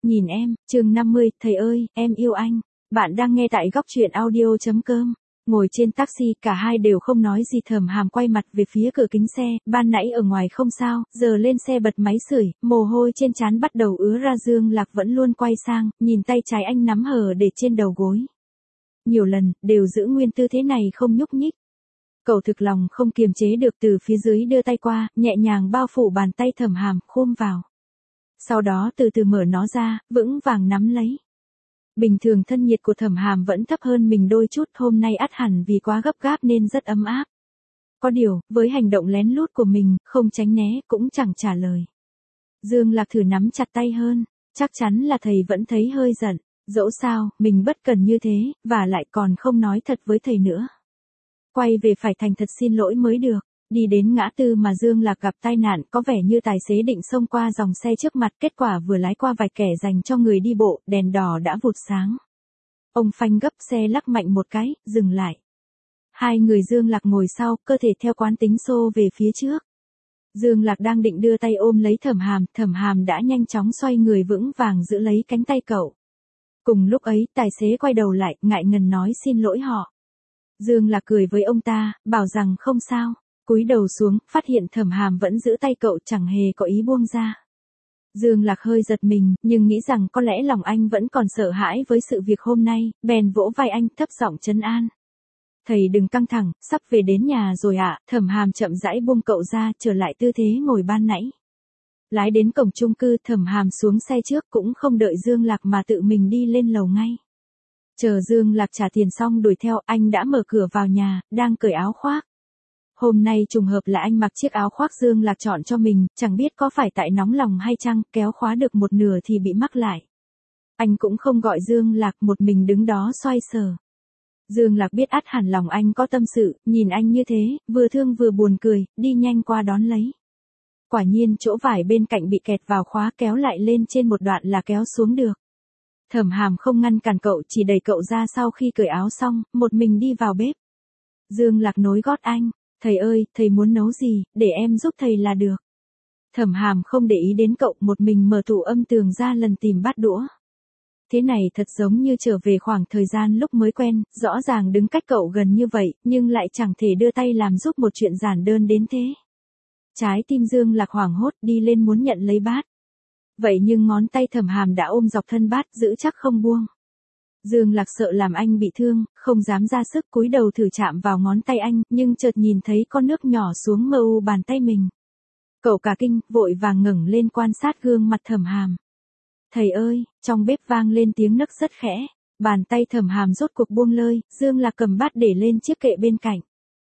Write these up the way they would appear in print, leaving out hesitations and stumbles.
nhìn em, chương 50, thầy ơi, em yêu anh. Bạn đang nghe tại góc truyện audio.com. Ngồi trên taxi, cả hai đều không nói gì. Thẩm Hàm quay mặt về phía cửa kính xe, ban nãy ở ngoài không sao, giờ lên xe bật máy sưởi, mồ hôi trên trán bắt đầu ứa ra. Dương Lạc vẫn luôn quay sang, nhìn tay trái anh nắm hờ để trên đầu gối. Nhiều lần, đều giữ nguyên tư thế này không nhúc nhích. Cậu thực lòng không kiềm chế được, từ phía dưới đưa tay qua, nhẹ nhàng bao phủ bàn tay Thẩm Hàm, khôm vào. Sau đó từ từ mở nó ra, vững vàng nắm lấy. Bình thường thân nhiệt của Thẩm Hàm vẫn thấp hơn mình đôi chút, hôm nay ắt hẳn vì quá gấp gáp nên rất ấm áp. Có điều, với hành động lén lút của mình, không tránh né, cũng chẳng trả lời. Dương Lạc thử nắm chặt tay hơn, chắc chắn là thầy vẫn thấy hơi giận, dẫu sao, mình bất cần như thế, và lại còn không nói thật với thầy nữa. Quay về phải thành thật xin lỗi mới được. Đi đến ngã tư mà Dương Lạc gặp tai nạn, có vẻ như tài xế định xông qua dòng xe trước mặt, kết quả vừa lái qua vạch kẻ dành cho người đi bộ, đèn đỏ đã vụt sáng. Ông phanh gấp, xe lắc mạnh một cái, dừng lại. Hai người Dương Lạc ngồi sau, cơ thể theo quán tính xô về phía trước. Dương Lạc đang định đưa tay ôm lấy Thẩm Hàm đã nhanh chóng xoay người vững vàng giữ lấy cánh tay cậu. Cùng lúc ấy, tài xế quay đầu lại, ngại ngần nói xin lỗi họ. Dương Lạc cười với ông ta, bảo rằng không sao. Cúi đầu xuống, phát hiện Thẩm Hàm vẫn giữ tay cậu, chẳng hề có ý buông ra. Dương Lạc hơi giật mình, nhưng nghĩ rằng có lẽ lòng anh vẫn còn sợ hãi với sự việc hôm nay, bèn vỗ vai anh, thấp giọng trấn an. Thầy đừng căng thẳng, sắp về đến nhà rồi ạ. Thẩm Hàm chậm rãi buông cậu ra, trở lại tư thế ngồi ban nãy. Lái đến cổng chung cư, Thẩm Hàm xuống xe trước, cũng không đợi Dương Lạc mà tự mình đi lên lầu ngay. Chờ Dương Lạc trả tiền xong đuổi theo, anh đã mở cửa vào nhà, đang cởi áo khoác. Hôm nay trùng hợp là anh mặc chiếc áo khoác Dương Lạc chọn cho mình, chẳng biết có phải tại nóng lòng hay chăng, kéo khóa được một nửa thì bị mắc lại. Anh cũng không gọi Dương Lạc, một mình đứng đó xoay sở. Dương Lạc biết ắt hẳn lòng anh có tâm sự, nhìn anh như thế, vừa thương vừa buồn cười, đi nhanh qua đón lấy. Quả nhiên chỗ vải bên cạnh bị kẹt vào khóa, kéo lại lên trên một đoạn là kéo xuống được. Thẩm Hàm không ngăn cản cậu, chỉ đẩy cậu ra. Sau khi cởi áo xong, một mình đi vào bếp. Dương Lạc nối gót anh. Thầy ơi, thầy muốn nấu gì, để em giúp thầy là được. Thẩm Hàm không để ý đến cậu, một mình mở tủ âm tường ra lần tìm bát đũa. Thế này thật giống như trở về khoảng thời gian lúc mới quen, rõ ràng đứng cách cậu gần như vậy, nhưng lại chẳng thể đưa tay làm giúp một chuyện giản đơn đến thế. Trái tim Dương Lạc hoảng hốt, đi lên muốn nhận lấy bát. Vậy nhưng ngón tay Thẩm Hàm đã ôm dọc thân bát, giữ chắc không buông. Dương Lạc sợ làm anh bị thương, không dám ra sức, cúi đầu thử chạm vào ngón tay anh, nhưng chợt nhìn thấy con nước nhỏ xuống mờ u bàn tay mình. Cậu cả kinh, vội vàng ngẩng lên quan sát gương mặt Thẩm Hàm. Thầy ơi, trong bếp vang lên tiếng nấc rất khẽ, bàn tay Thẩm Hàm rốt cuộc buông lơi, Dương Lạc cầm bát để lên chiếc kệ bên cạnh.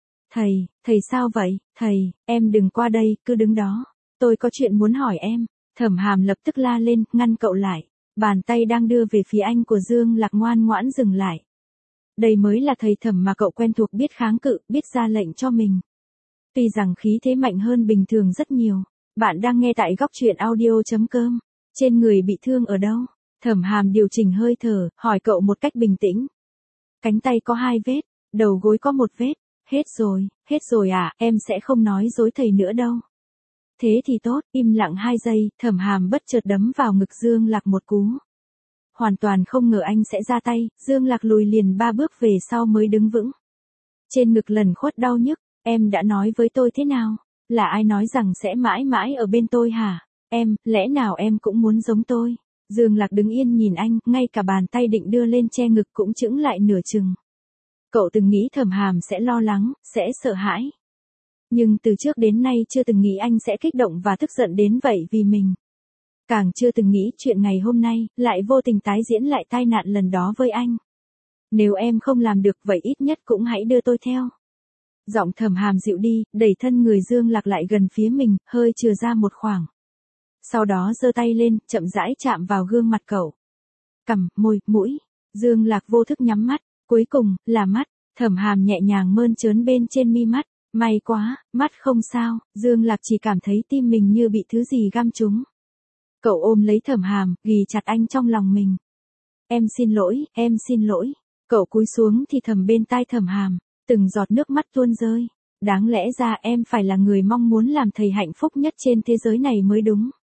Thầy sao vậy, thầy, em đừng qua đây, cứ đứng đó, tôi có chuyện muốn hỏi em. Thẩm Hàm lập tức la lên, ngăn cậu lại. Bàn tay đang đưa về phía anh của Dương Lạc ngoan ngoãn dừng lại. Đây mới là thầy Thẩm mà cậu quen thuộc, biết kháng cự, biết ra lệnh cho mình. Tuy rằng khí thế mạnh hơn bình thường rất nhiều. Bạn đang nghe tại góc truyện audio.com. Trên người bị thương ở đâu? Thẩm Hàm điều chỉnh hơi thở, hỏi cậu một cách bình tĩnh. Cánh tay có 2 vết, đầu gối có 1 vết. Hết rồi à, em sẽ không nói dối thầy nữa đâu. Thế thì tốt, im lặng 2 giây, Thẩm Hàm bất chợt đấm vào ngực Dương Lạc một cú. Hoàn toàn không ngờ anh sẽ ra tay, Dương Lạc lùi liền 3 bước về sau mới đứng vững. Trên ngực lần khuất đau nhức, em đã nói với tôi thế nào? Là ai nói rằng sẽ mãi mãi ở bên tôi hả? Em, lẽ nào em cũng muốn giống tôi? Dương Lạc đứng yên nhìn anh, ngay cả bàn tay định đưa lên che ngực cũng chững lại nửa chừng. Cậu từng nghĩ Thẩm Hàm sẽ lo lắng, sẽ sợ hãi. Nhưng từ trước đến nay chưa từng nghĩ anh sẽ kích động và tức giận đến vậy vì mình. Càng chưa từng nghĩ chuyện ngày hôm nay, lại vô tình tái diễn lại tai nạn lần đó với anh. Nếu em không làm được vậy ít nhất cũng hãy đưa tôi theo. Giọng Thẩm Hàm dịu đi, đẩy thân người Dương Lạc lại gần phía mình, hơi chừa ra một khoảng. Sau đó giơ tay lên, chậm rãi chạm vào gương mặt cậu. Cằm, môi, mũi. Dương Lạc vô thức nhắm mắt, cuối cùng, là mắt. Thẩm Hàm nhẹ nhàng mơn trớn bên trên mi mắt. May quá, mắt không sao, Dương Lạc chỉ cảm thấy tim mình như bị thứ gì găm trúng. Cậu ôm lấy Thẩm Hàm, ghì chặt anh trong lòng mình. Em xin lỗi. Cậu cúi xuống thì thầm bên tai Thẩm Hàm, từng giọt nước mắt tuôn rơi. Đáng lẽ ra em phải là người mong muốn làm thầy hạnh phúc nhất trên thế giới này mới đúng.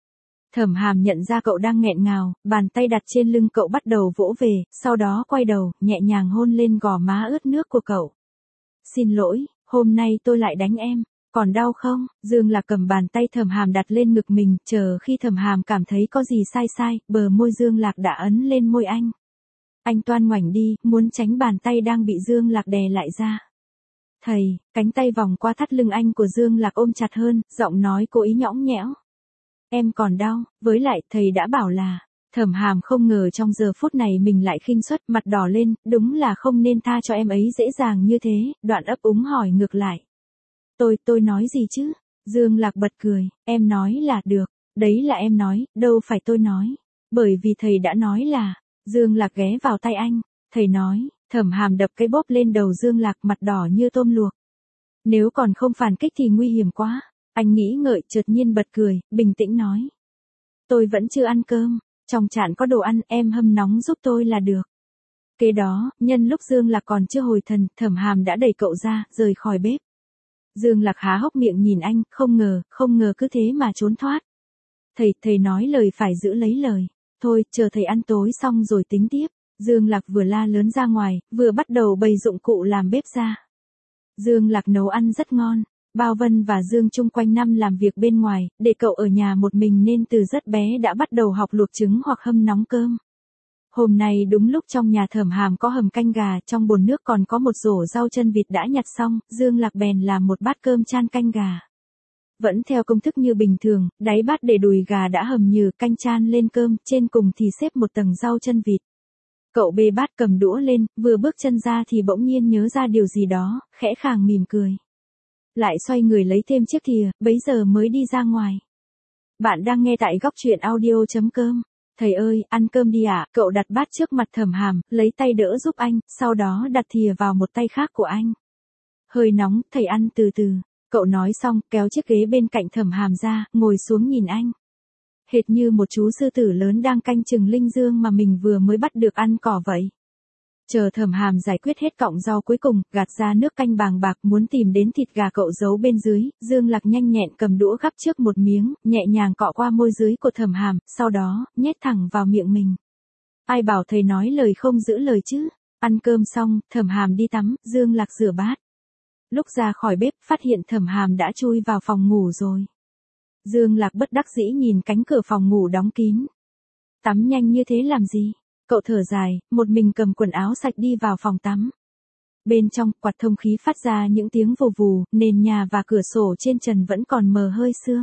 Thẩm Hàm nhận ra cậu đang nghẹn ngào, bàn tay đặt trên lưng cậu bắt đầu vỗ về, sau đó quay đầu, nhẹ nhàng hôn lên gò má ướt nước của cậu. Xin lỗi, hôm nay tôi lại đánh em, còn đau không? Dương Lạc cầm bàn tay Thẩm Hàm đặt lên ngực mình, chờ khi Thẩm Hàm cảm thấy có gì sai sai, bờ môi Dương Lạc đã ấn lên môi anh. Anh toan ngoảnh đi, muốn tránh bàn tay đang bị Dương Lạc đè lại ra. Thầy, cánh tay vòng qua thắt lưng anh của Dương Lạc ôm chặt hơn, giọng nói cố ý nhõng nhẽo. Em còn đau, với lại thầy đã bảo là. Thẩm Hàm không ngờ trong giờ phút này mình lại khinh suất, mặt đỏ lên, đúng là không nên tha cho em ấy dễ dàng như thế, đoạn ấp úng hỏi ngược lại. Tôi nói gì chứ? Dương Lạc bật cười, em nói là được, đấy là em nói, đâu phải tôi nói. Bởi vì thầy đã nói là, Dương Lạc ghé vào tay anh, thầy nói, Thẩm Hàm đập cái bóp lên đầu Dương Lạc mặt đỏ như tôm luộc. Nếu còn không phản kích thì nguy hiểm quá, anh nghĩ ngợi chợt nhiên bật cười, bình tĩnh nói. Tôi vẫn chưa ăn cơm, trong chạn có đồ ăn, em hâm nóng giúp tôi là được. Kế đó, nhân lúc Dương Lạc còn chưa hồi thần, Thẩm Hàm đã đẩy cậu ra, rời khỏi bếp. Dương Lạc há hốc miệng nhìn anh, không ngờ cứ thế mà trốn thoát. Thầy nói lời phải giữ lấy lời. Thôi, chờ thầy ăn tối xong rồi tính tiếp. Dương Lạc vừa la lớn ra ngoài, vừa bắt đầu bày dụng cụ làm bếp ra. Dương Lạc nấu ăn rất ngon. Bao Vân và Dương chung quanh năm làm việc bên ngoài, để cậu ở nhà một mình nên từ rất bé đã bắt đầu học luộc trứng hoặc hâm nóng cơm. Hôm nay đúng lúc trong nhà Thẩm Hàm có hầm canh gà, trong bồn nước còn có một rổ rau chân vịt đã nhặt xong, Dương Lạc bèn làm một bát cơm chan canh gà. Vẫn theo công thức như bình thường, đáy bát để đùi gà đã hầm nhừ, canh chan lên cơm, trên cùng thì xếp một tầng rau chân vịt. Cậu bê bát cầm đũa lên, vừa bước chân ra thì bỗng nhiên nhớ ra điều gì đó, khẽ khàng mỉm cười. Lại xoay người lấy thêm chiếc thìa, bấy giờ mới đi ra ngoài. Bạn đang nghe tại góc truyện audio.com. Thầy ơi, ăn cơm đi ạ. Cậu đặt bát trước mặt Thẩm Hàm, lấy tay đỡ giúp anh, sau đó đặt thìa vào một tay khác của anh. Hơi nóng, thầy ăn từ từ. Cậu nói xong, kéo chiếc ghế bên cạnh Thẩm Hàm ra, ngồi xuống nhìn anh. Hệt như một chú sư tử lớn đang canh chừng linh dương mà mình vừa mới bắt được ăn cỏ vậy. Chờ Thẩm Hàm giải quyết hết cọng rau cuối cùng, gạt ra nước canh bàng bạc muốn tìm đến thịt gà cậu giấu bên dưới, Dương Lạc nhanh nhẹn cầm đũa gắp trước một miếng, nhẹ nhàng cọ qua môi dưới của Thẩm Hàm, sau đó, nhét thẳng vào miệng mình. Ai bảo thầy nói lời không giữ lời chứ? Ăn cơm xong, Thẩm Hàm đi tắm, Dương Lạc rửa bát. Lúc ra khỏi bếp, phát hiện Thẩm Hàm đã chui vào phòng ngủ rồi. Dương Lạc bất đắc dĩ nhìn cánh cửa phòng ngủ đóng kín. Tắm nhanh như thế làm gì? Cậu thở dài, một mình cầm quần áo sạch đi vào phòng tắm. Bên trong, quạt thông khí phát ra những tiếng vù vù, nền nhà và cửa sổ trên trần vẫn còn mờ hơi sương.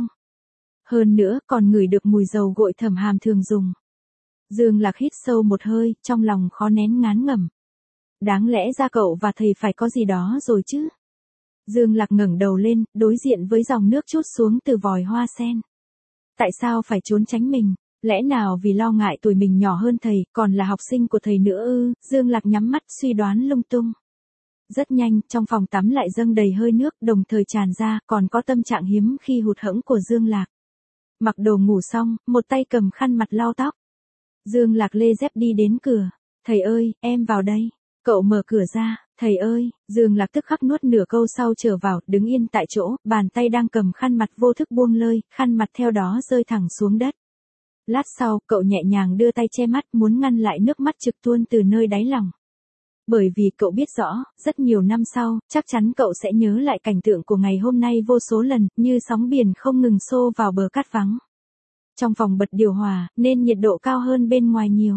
Hơn nữa, còn ngửi được mùi dầu gội Thẩm Hàm thường dùng. Dương Lạc hít sâu một hơi, trong lòng khó nén ngán ngẩm. Đáng lẽ ra cậu và thầy phải có gì đó rồi chứ? Dương Lạc ngẩng đầu lên, đối diện với dòng nước trút xuống từ vòi hoa sen. Tại sao phải trốn tránh mình? Lẽ nào vì lo ngại tuổi mình nhỏ hơn thầy, còn là học sinh của thầy nữa ư? Dương Lạc nhắm mắt suy đoán lung tung. Rất nhanh, trong phòng tắm lại dâng đầy hơi nước, đồng thời tràn ra, còn có tâm trạng hiếm khi hụt hẫng của Dương Lạc. Mặc đồ ngủ xong, một tay cầm khăn mặt lau tóc. Dương Lạc lê dép đi đến cửa. Thầy ơi, em vào đây. Cậu mở cửa ra. Thầy ơi, Dương Lạc tức khắc nuốt nửa câu sau trở vào, đứng yên tại chỗ, bàn tay đang cầm khăn mặt vô thức buông lơi, khăn mặt theo đó rơi thẳng xuống đất. Lát sau, cậu nhẹ nhàng đưa tay che mắt muốn ngăn lại nước mắt trực tuôn từ nơi đáy lòng. Bởi vì cậu biết rõ, rất nhiều năm sau, chắc chắn cậu sẽ nhớ lại cảnh tượng của ngày hôm nay vô số lần, như sóng biển không ngừng xô vào bờ cát vắng. Trong phòng bật điều hòa, nên nhiệt độ cao hơn bên ngoài nhiều.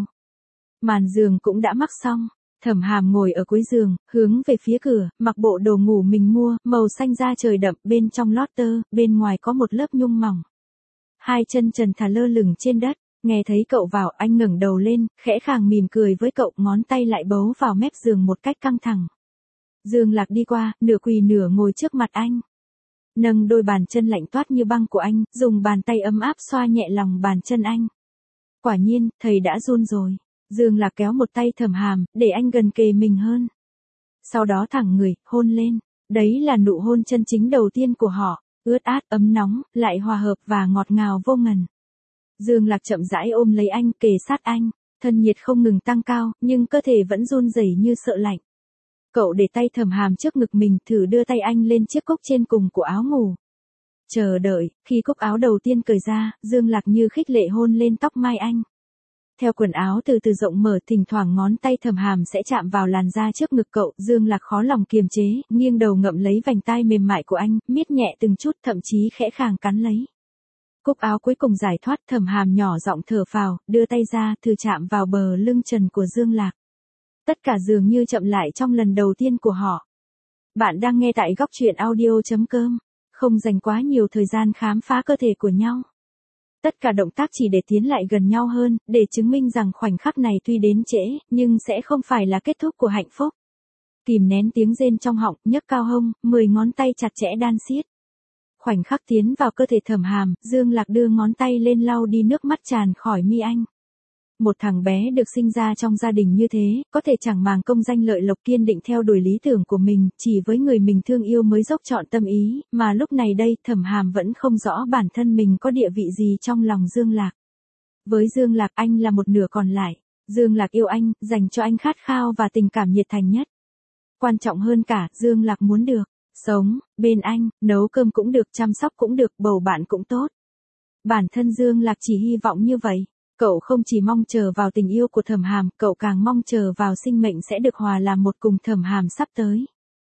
Màn giường cũng đã mắc xong. Thẩm Hàm ngồi ở cuối giường, hướng về phía cửa, mặc bộ đồ ngủ mình mua, màu xanh da trời đậm, bên trong lót tơ, bên ngoài có một lớp nhung mỏng. Hai chân trần thả lơ lửng trên đất, nghe thấy cậu vào, anh ngẩng đầu lên, khẽ khàng mỉm cười với cậu, ngón tay lại bấu vào mép giường một cách căng thẳng. Dương Lạc đi qua, nửa quỳ nửa ngồi trước mặt anh. Nâng đôi bàn chân lạnh toát như băng của anh, dùng bàn tay ấm áp xoa nhẹ lòng bàn chân anh. Quả nhiên, thầy đã run rồi. Dương Lạc kéo một tay Thẩm Hàm, để anh gần kề mình hơn. Sau đó thẳng người, hôn lên. Đấy là nụ hôn chân chính đầu tiên của họ, ướt át, ấm nóng, lại hòa hợp và ngọt ngào vô ngần. Dương Lạc chậm rãi ôm lấy anh, kề sát anh. Thân nhiệt không ngừng tăng cao, nhưng cơ thể vẫn run rẩy như sợ lạnh. Cậu để tay Thẩm Hàm trước ngực mình, thử đưa tay anh lên chiếc cúc trên cùng của áo ngủ. chờ đợi, khi cúc áo đầu tiên cởi ra, Dương Lạc như khích lệ hôn lên tóc mai anh. Theo quần áo từ từ rộng mở, thỉnh thoảng ngón tay Thẩm Hàm sẽ chạm vào làn da trước ngực cậu, Dương Lạc khó lòng kiềm chế, nghiêng đầu ngậm lấy vành tai mềm mại của anh, miết nhẹ từng chút, thậm chí khẽ khàng cắn lấy. Cúc áo cuối cùng giải thoát, Thẩm Hàm nhỏ giọng thở phào, đưa tay ra, thử chạm vào bờ lưng trần của Dương Lạc. Tất cả dường như chậm lại trong lần đầu tiên của họ. Bạn đang nghe tại góc truyện audio.com, không dành quá nhiều thời gian khám phá cơ thể của nhau. Tất cả động tác chỉ để tiến lại gần nhau hơn, để chứng minh rằng khoảnh khắc này tuy đến trễ, nhưng sẽ không phải là kết thúc của hạnh phúc. Kìm nén tiếng rên trong họng, nhấc cao hông, 10 ngón tay chặt chẽ đan siết. Khoảnh khắc tiến vào cơ thể Thẩm Hàm, Dương Lạc đưa ngón tay lên lau đi nước mắt tràn khỏi mi anh. Một thằng bé được sinh ra trong gia đình như thế, có thể chẳng màng công danh lợi lộc, kiên định theo đuổi lý tưởng của mình, chỉ với người mình thương yêu mới dốc trọn tâm ý, mà lúc này đây Thẩm Hàm vẫn không rõ bản thân mình có địa vị gì trong lòng Dương Lạc. Với Dương Lạc, anh là một nửa còn lại. Dương Lạc yêu anh, dành cho anh khát khao và tình cảm nhiệt thành nhất. Quan trọng hơn cả, Dương Lạc muốn được sống bên anh, nấu cơm cũng được, chăm sóc cũng được, bầu bạn cũng tốt. Bản thân Dương Lạc chỉ hy vọng như vậy. Cậu không chỉ mong chờ vào tình yêu của Thẩm Hàm, cậu càng mong chờ vào sinh mệnh sẽ được hòa làm một cùng Thẩm Hàm sắp tới.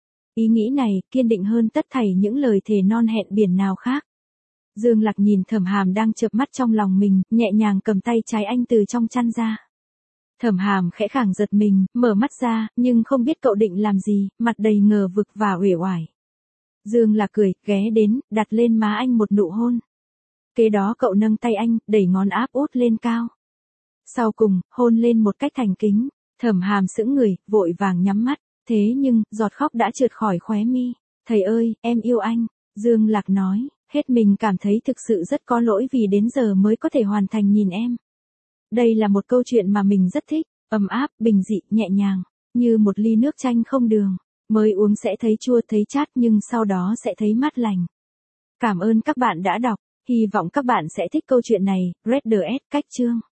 Ý nghĩ này kiên định hơn tất thảy những lời thề non hẹn biển nào khác. Dương Lạc nhìn Thẩm Hàm đang chợp mắt trong lòng mình, nhẹ nhàng cầm tay trái anh từ trong chăn ra. Thẩm Hàm khẽ khàng giật mình, mở mắt ra, nhưng không biết cậu định làm gì, mặt đầy ngờ vực và uể oải. Dương Lạc cười, ghé đến, đặt lên má anh một nụ hôn. Kế đó cậu nâng tay anh, đẩy ngón áp út lên cao. Sau cùng, hôn lên một cách thành kính. Thẩm Hàm sững người, vội vàng nhắm mắt. Thế nhưng, giọt khóc đã trượt khỏi khóe mi. Thầy ơi, em yêu anh. Dương Lạc nói, hết mình cảm thấy thực sự rất có lỗi vì đến giờ mới có thể hoàn thành nhìn em. Đây là một câu chuyện mà mình rất thích, ấm áp, bình dị, nhẹ nhàng, như một ly nước chanh không đường. Mới uống sẽ thấy chua thấy chát nhưng sau đó sẽ thấy mát lành. Cảm ơn các bạn đã đọc. Hy vọng các bạn sẽ thích câu chuyện này. Red the S cách chương.